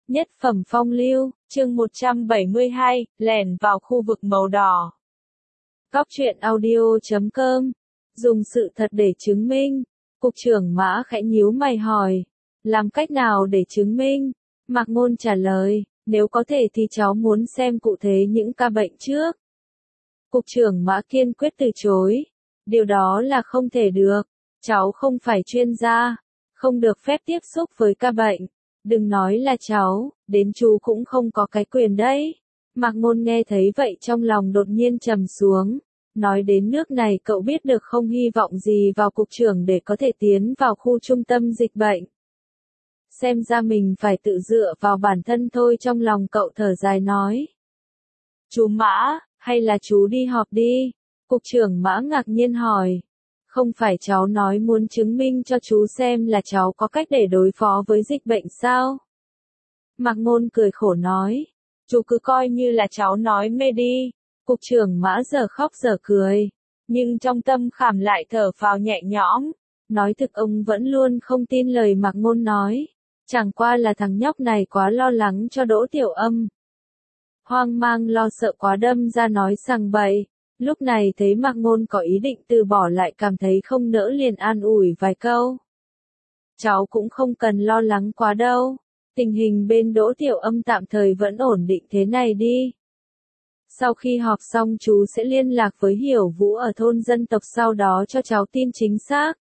Nhất phẩm phong lưu, chương 172, lẻn vào khu vực màu đỏ. Góc truyện audio.com. Dùng sự thật để chứng minh. Cục trưởng Mã khẽ nhíu mày hỏi. Làm cách nào để chứng minh? Mạc Ngôn trả lời, nếu có thể thì cháu muốn xem cụ thể những ca bệnh trước. Cục trưởng Mã kiên quyết từ chối. Điều đó là không thể được. Cháu không phải chuyên gia. Không được phép tiếp xúc với ca bệnh. Đừng nói là cháu, đến chú cũng không có cái quyền đấy. Mạc Ngôn nghe thấy vậy trong lòng đột nhiên trầm xuống. Nói đến nước này cậu biết được không hy vọng gì vào cục trưởng để có thể tiến vào khu trung tâm dịch bệnh. Xem ra mình phải tự dựa vào bản thân thôi, trong lòng cậu thở dài nói. Chú Mã, hay là chú đi họp đi? Cục trưởng Mã ngạc nhiên hỏi. Không phải cháu nói muốn chứng minh cho chú xem là cháu có cách để đối phó với dịch bệnh sao? Mạc Ngôn cười khổ nói. Chú cứ coi như là cháu nói mê đi. Cục trưởng Mã giờ khóc giờ cười. Nhưng trong tâm khảm lại thở phào nhẹ nhõm. Nói thực ông vẫn luôn không tin lời Mạc Ngôn nói. Chẳng qua là thằng nhóc này quá lo lắng cho Đỗ Tiểu Âm. Hoang mang lo sợ quá đâm ra nói sằng bậy. Lúc này thấy Mạc Ngôn có ý định từ bỏ lại cảm thấy không nỡ liền an ủi vài câu. Cháu cũng không cần lo lắng quá đâu. Tình hình bên Đỗ Tiểu Âm tạm thời vẫn ổn định thế này đi. Sau khi họp xong chú sẽ liên lạc với Hiểu Vũ ở thôn dân tộc, sau đó cho cháu tin chính xác.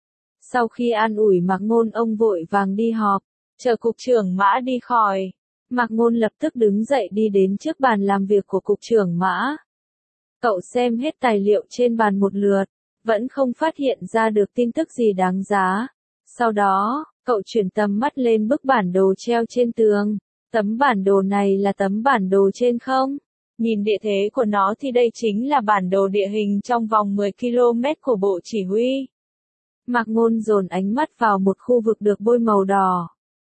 Sau khi an ủi Mạc Ngôn, ông vội vàng đi họp, chờ cục trưởng Mã đi khỏi. Mạc Ngôn lập tức đứng dậy đi đến trước bàn làm việc của cục trưởng Mã. Cậu xem hết tài liệu trên bàn một lượt, vẫn không phát hiện ra được tin tức gì đáng giá. Sau đó, cậu chuyển tầm mắt lên bức bản đồ treo trên tường. Tấm bản đồ này là tấm bản đồ trên không? Nhìn địa thế của nó thì đây chính là bản đồ địa hình trong vòng 10 km của Bộ Chỉ huy. Mạc Ngôn dồn ánh mắt vào một khu vực được bôi màu đỏ.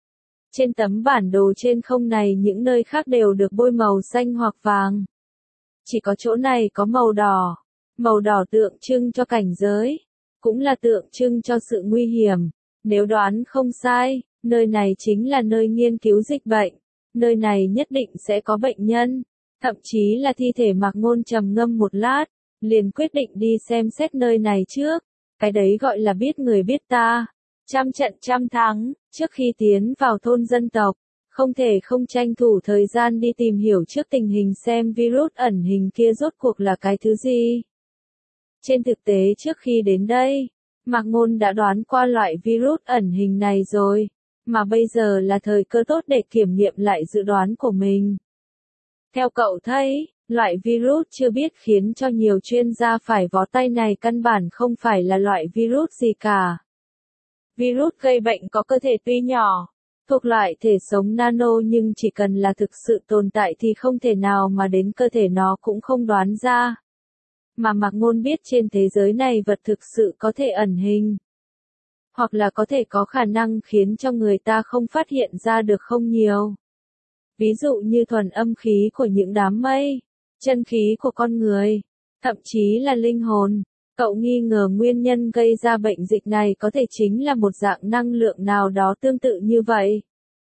Trên tấm bản đồ trên không này những nơi khác đều được bôi màu xanh hoặc vàng. Chỉ có chỗ này có màu đỏ. Màu đỏ tượng trưng cho cảnh giới, cũng là tượng trưng cho sự nguy hiểm. Nếu đoán không sai, nơi này chính là nơi nghiên cứu dịch bệnh. Nơi này nhất định sẽ có bệnh nhân, thậm chí là thi thể. Mạc Ngôn trầm ngâm một lát, liền quyết định đi xem xét nơi này trước. Cái đấy gọi là biết người biết ta. Trăm trận trăm thắng, trước khi tiến vào thôn dân tộc, không thể không tranh thủ thời gian đi tìm hiểu trước tình hình xem virus ẩn hình kia rốt cuộc là cái thứ gì. Trên thực tế trước khi đến đây, Mạc Ngôn đã đoán qua loại virus ẩn hình này rồi, mà bây giờ là thời cơ tốt để kiểm nghiệm lại dự đoán của mình. Theo cậu thấy, loại virus chưa biết khiến cho nhiều chuyên gia phải vó tay này căn bản không phải là loại virus gì cả. Virus gây bệnh có cơ thể tuy nhỏ, thuộc loại thể sống nano, nhưng chỉ cần là thực sự tồn tại thì không thể nào mà đến cơ thể nó cũng không đoán ra. Mà Mạc Ngôn biết trên thế giới này vật thực sự có thể ẩn hình, hoặc là có thể có khả năng khiến cho người ta không phát hiện ra được không nhiều. Ví dụ như thuần âm khí của những đám mây, chân khí của con người, thậm chí là linh hồn. Cậu nghi ngờ nguyên nhân gây ra bệnh dịch này có thể chính là một dạng năng lượng nào đó tương tự như vậy.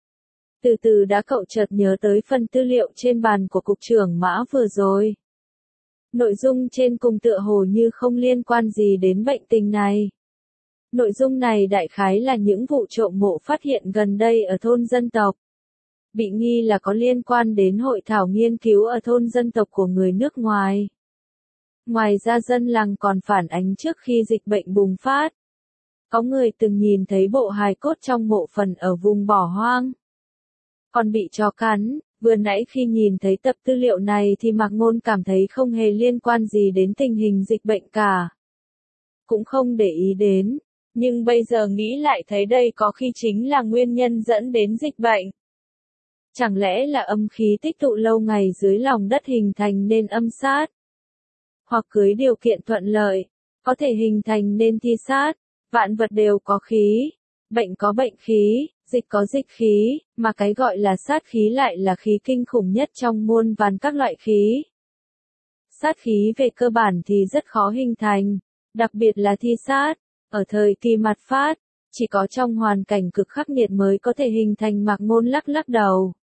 Từ từ đã cậu chợt nhớ tới phần tư liệu trên bàn của cục trưởng Mã vừa rồi. Nội dung trên cùng tựa hồ như không liên quan gì đến bệnh tình này. Nội dung này đại khái là những vụ trộm mộ phát hiện gần đây ở thôn dân tộc. Bị nghi là có liên quan đến hội thảo nghiên cứu ở thôn dân tộc của người nước ngoài. Ngoài ra dân làng còn phản ánh trước khi dịch bệnh bùng phát, có người từng nhìn thấy bộ hài cốt trong mộ phần ở vùng bỏ hoang, còn bị chó cắn. Vừa nãy khi nhìn thấy tập tư liệu này thì Mạc Ngôn cảm thấy không hề liên quan gì đến tình hình dịch bệnh cả. Cũng không để ý đến, nhưng bây giờ nghĩ lại thấy đây có khi chính là nguyên nhân dẫn đến dịch bệnh. Chẳng lẽ là âm khí tích tụ lâu ngày dưới lòng đất hình thành nên âm sát? Hoặc dưới điều kiện thuận lợi, có thể hình thành nên thi sát. Vạn vật đều có khí, bệnh có bệnh khí, dịch có dịch khí, mà cái gọi là sát khí lại là khí kinh khủng nhất trong muôn vàn các loại khí. Sát khí về cơ bản thì rất khó hình thành, đặc biệt là thi sát, ở thời kỳ mạt Phát, chỉ có trong hoàn cảnh cực khắc nghiệt mới có thể hình thành. Mạc Ngôn lắc lắc đầu,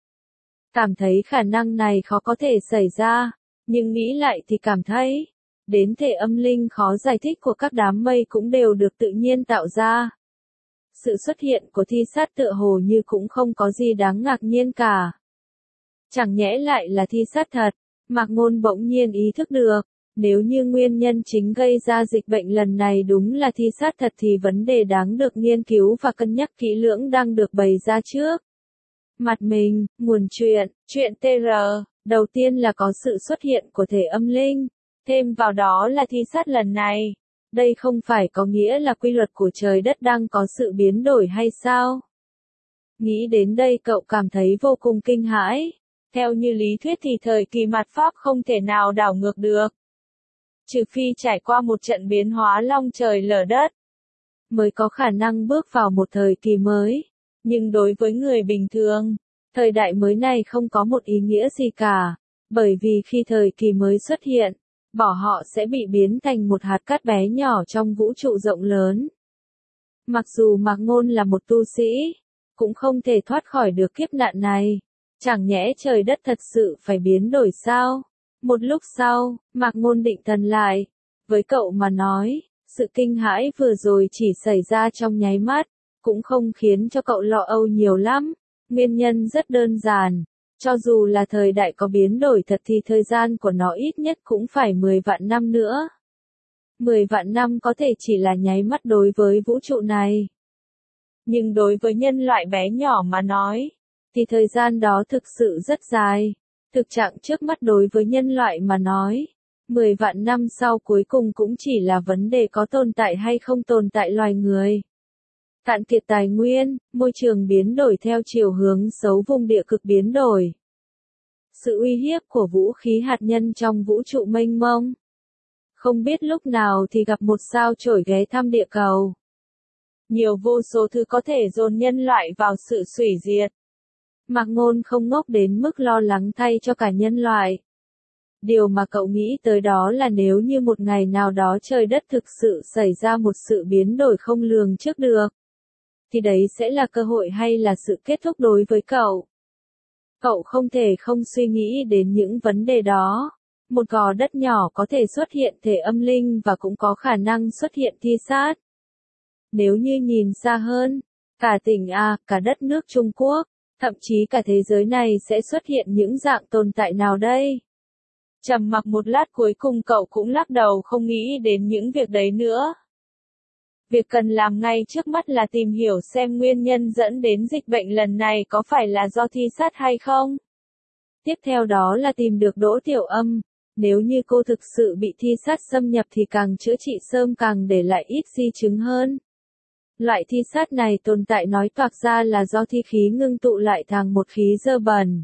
Cảm thấy khả năng này khó có thể xảy ra, nhưng nghĩ lại thì cảm thấy, đến thể âm linh khó giải thích của các đám mây cũng đều được tự nhiên tạo ra. Sự xuất hiện của thi sát tựa hồ như cũng không có gì đáng ngạc nhiên cả. Chẳng nhẽ lại là thi sát thật, Mạc Ngôn bỗng nhiên ý thức được, nếu như nguyên nhân chính gây ra dịch bệnh lần này đúng là thi sát thật thì vấn đề đáng được nghiên cứu và cân nhắc kỹ lưỡng đang được bày ra trước. Mặt mình, nguồn chuyện TR, đầu tiên là có sự xuất hiện của thể âm linh, thêm vào đó là thi sát lần này. Đây không phải có nghĩa là quy luật của trời đất đang có sự biến đổi hay sao? Nghĩ đến đây cậu cảm thấy vô cùng kinh hãi. Theo như lý thuyết thì thời kỳ mạt Pháp không thể nào đảo ngược được. Trừ phi trải qua một trận biến hóa long trời lở đất, mới có khả năng bước vào một thời kỳ mới. Nhưng đối với người bình thường, thời đại mới này không có một ý nghĩa gì cả, bởi vì khi thời kỳ mới xuất hiện, họ sẽ bị biến thành một hạt cát bé nhỏ trong vũ trụ rộng lớn. Mặc dù Mạc Ngôn là một tu sĩ, cũng không thể thoát khỏi được kiếp nạn này. Chẳng nhẽ trời đất thật sự phải biến đổi sao? Một lúc sau, Mạc Ngôn định thần lại. Với cậu mà nói, sự kinh hãi vừa rồi chỉ xảy ra trong nháy mắt, cũng không khiến cho cậu lo âu nhiều lắm. Nguyên nhân rất đơn giản. Cho dù là thời đại có biến đổi thật thì thời gian của nó ít nhất cũng phải 10 vạn năm nữa. 10 vạn năm có thể chỉ là nháy mắt đối với vũ trụ này. Nhưng đối với nhân loại bé nhỏ mà nói, thì thời gian đó thực sự rất dài. Thực trạng trước mắt đối với nhân loại mà nói, 10 vạn năm sau cuối cùng cũng chỉ là vấn đề có tồn tại hay không tồn tại loài người. Cạn kiệt tài nguyên, môi trường biến đổi theo chiều hướng xấu, vùng địa cực biến đổi. Sự uy hiếp của vũ khí hạt nhân trong vũ trụ mênh mông. Không biết lúc nào thì gặp một sao chổi ghé thăm địa cầu. Nhiều vô số thứ có thể dồn nhân loại vào sự hủy diệt. Mạc Ngôn không ngốc đến mức lo lắng thay cho cả nhân loại. Điều mà cậu nghĩ tới đó là nếu như một ngày nào đó trời đất thực sự xảy ra một sự biến đổi không lường trước được, thì đấy sẽ là cơ hội hay là sự kết thúc đối với cậu. Cậu không thể không suy nghĩ đến những vấn đề đó. Một gò đất nhỏ có thể xuất hiện thể âm linh và cũng có khả năng xuất hiện thi sát. Nếu như nhìn xa hơn, cả tỉnh A, cả đất nước Trung Quốc, thậm chí cả thế giới này sẽ xuất hiện những dạng tồn tại nào đây? Trầm mặc một lát cuối cùng cậu cũng lắc đầu không nghĩ đến những việc đấy nữa. Việc cần làm ngay trước mắt là tìm hiểu xem nguyên nhân dẫn đến dịch bệnh lần này có phải là do thi sát hay không. Tiếp theo đó là tìm được Đỗ Tiểu Âm. Nếu như cô thực sự bị thi sát xâm nhập thì càng chữa trị sớm càng để lại ít di chứng hơn. Loại thi sát này tồn tại nói toạc ra là do thi khí ngưng tụ lại thành một khí dơ bẩn.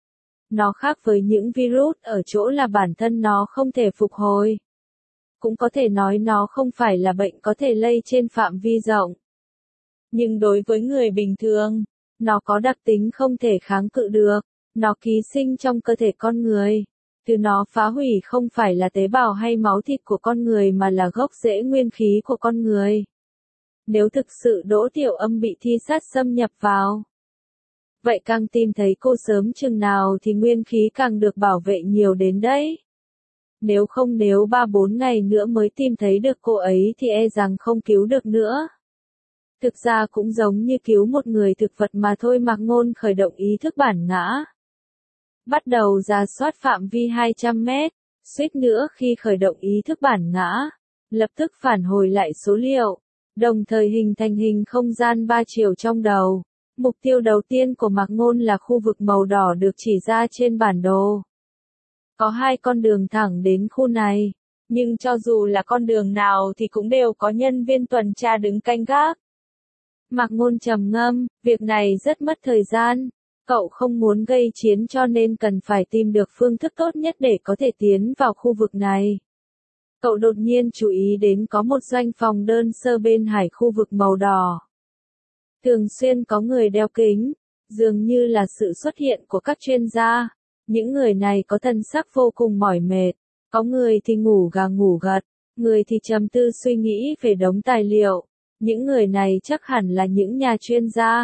Nó khác với những virus ở chỗ là bản thân nó không thể phục hồi. Cũng có thể nói nó không phải là bệnh có thể lây trên phạm vi rộng. Nhưng đối với người bình thường, nó có đặc tính không thể kháng cự được. Nó ký sinh trong cơ thể con người. Từ nó phá hủy không phải là tế bào hay máu thịt của con người mà là gốc rễ nguyên khí của con người. Nếu thực sự Đỗ Tiểu Âm bị thi sát xâm nhập vào, vậy càng tìm thấy cô sớm chừng nào thì nguyên khí càng được bảo vệ nhiều đến đấy. Nếu 3-4 ngày nữa mới tìm thấy được cô ấy thì e rằng không cứu được nữa. Thực ra cũng giống như cứu một người thực vật mà thôi. Mạc Ngôn khởi động ý thức bản ngã. Bắt đầu rà soát phạm vi 200 mét, suýt nữa khi khởi động ý thức bản ngã, lập tức phản hồi lại số liệu, đồng thời hình thành hình không gian 3 chiều trong đầu. Mục tiêu đầu tiên của Mạc Ngôn là khu vực màu đỏ được chỉ ra trên bản đồ. Có 2 con đường thẳng đến khu này, nhưng cho dù là con đường nào thì cũng đều có nhân viên tuần tra đứng canh gác. Mạc Ngôn trầm ngâm, việc này rất mất thời gian. Cậu không muốn gây chiến cho nên cần phải tìm được phương thức tốt nhất để có thể tiến vào khu vực này. Cậu đột nhiên chú ý đến có một doanh phòng đơn sơ bên hải khu vực màu đỏ. Thường xuyên có người đeo kính, dường như là sự xuất hiện của các chuyên gia. Những người này có thân sắc vô cùng mỏi mệt, có người thì ngủ gà ngủ gật, người thì trầm tư suy nghĩ về đống tài liệu. Những người này chắc hẳn là những nhà chuyên gia.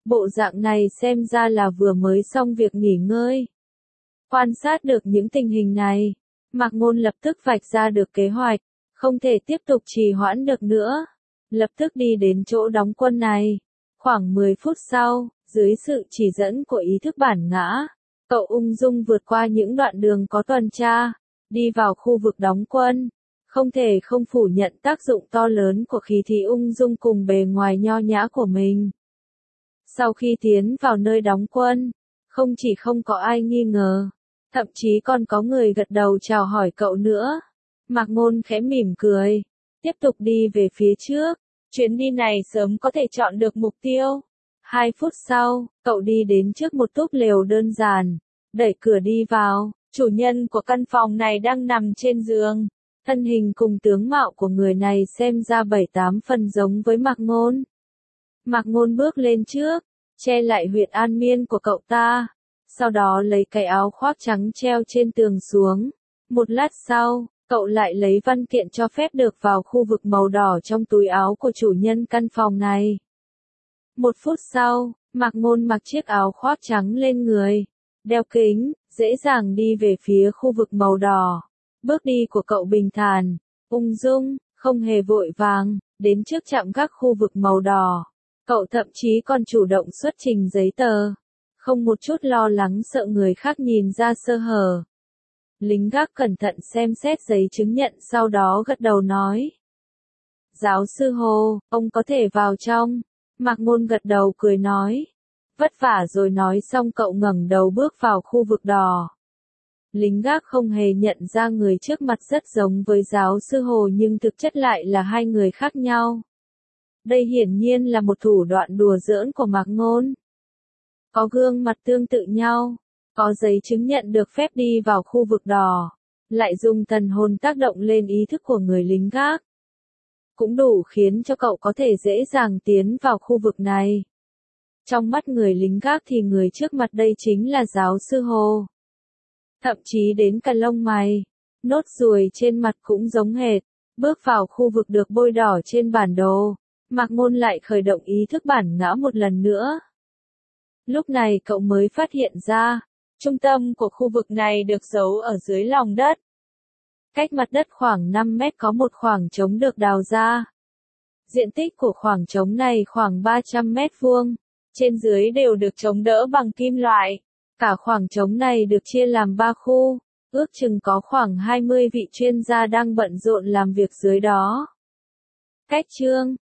Bộ dạng này xem ra là vừa mới xong việc nghỉ ngơi. Quan sát được những tình hình này, Mạc Ngôn lập tức vạch ra được kế hoạch, không thể tiếp tục trì hoãn được nữa. Lập tức đi đến chỗ đóng quân này. Khoảng 10 phút sau, dưới sự chỉ dẫn của ý thức bản ngã, cậu ung dung vượt qua những đoạn đường có tuần tra, đi vào khu vực đóng quân. Không thể không phủ nhận tác dụng to lớn của khí thị ung dung cùng bề ngoài nho nhã của mình. Sau khi tiến vào nơi đóng quân, không chỉ không có ai nghi ngờ, thậm chí còn có người gật đầu chào hỏi cậu nữa. Mạc Ngôn khẽ mỉm cười, tiếp tục đi về phía trước. Chuyến đi này sớm có thể chọn được mục tiêu. 2 phút sau, cậu đi đến trước một túp lều đơn giản, đẩy cửa đi vào. Chủ nhân của căn phòng này đang nằm trên giường. Thân hình cùng tướng mạo của người này xem ra 7-8 phần giống với Mạc Ngôn. Mạc Ngôn bước lên trước, che lại huyệt an miên của cậu ta. Sau đó lấy cái áo khoác trắng treo trên tường xuống. Một lát sau, cậu lại lấy văn kiện cho phép được vào khu vực màu đỏ trong túi áo của chủ nhân căn phòng này. 1 phút sau, Mạc Ngôn mặc chiếc áo khoác trắng lên người, đeo kính, dễ dàng đi về phía khu vực màu đỏ. Bước đi của cậu bình thản, ung dung, không hề vội vàng, đến trước trạm gác khu vực màu đỏ. Cậu thậm chí còn chủ động xuất trình giấy tờ, không một chút lo lắng sợ người khác nhìn ra sơ hở. Lính gác cẩn thận xem xét giấy chứng nhận sau đó gật đầu nói. Giáo sư Hồ, ông có thể vào trong. Mạc Ngôn gật đầu cười nói. Vất vả rồi nói xong cậu ngẩng đầu bước vào khu vực đỏ. Lính gác không hề nhận ra người trước mặt rất giống với giáo sư Hồ nhưng thực chất lại là hai người khác nhau. Đây hiển nhiên là một thủ đoạn đùa giỡn của Mạc Ngôn. Có gương mặt tương tự nhau, có giấy chứng nhận được phép đi vào khu vực đỏ, lại dùng thần hồn tác động lên ý thức của người lính gác. Cũng đủ khiến cho cậu có thể dễ dàng tiến vào khu vực này. Trong mắt người lính gác thì người trước mặt đây chính là giáo sư Hồ. Thậm chí đến cả lông mày, nốt ruồi trên mặt cũng giống hệt. Bước vào khu vực được bôi đỏ trên bản đồ, Mạc Ngôn lại khởi động ý thức bản ngã một lần nữa. Lúc này cậu mới phát hiện ra, trung tâm của khu vực này được giấu ở dưới lòng đất. Cách mặt đất khoảng 5 mét có một khoảng trống được đào ra. Diện tích của khoảng trống này khoảng 300 mét vuông, trên dưới đều được chống đỡ bằng kim loại. Cả khoảng trống này được chia làm 3 khu, ước chừng có khoảng 20 vị chuyên gia đang bận rộn làm việc dưới đó. Cách chương